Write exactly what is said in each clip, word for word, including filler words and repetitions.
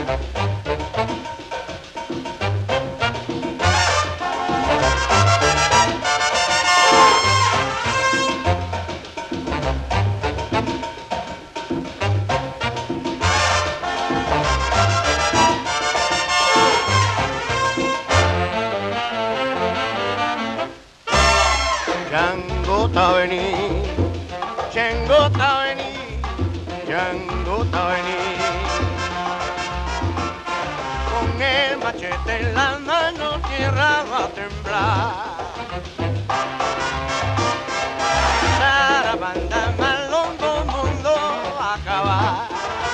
Changota vení, Changota vení, Changota vení. Con el machete en la mano tierra va a temblar. Sarabanda malongo mundo a acabar.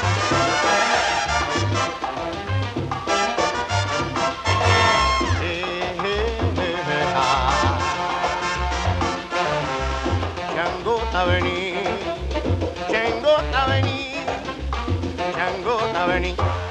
Changota vení, Changota vení, Changota vení.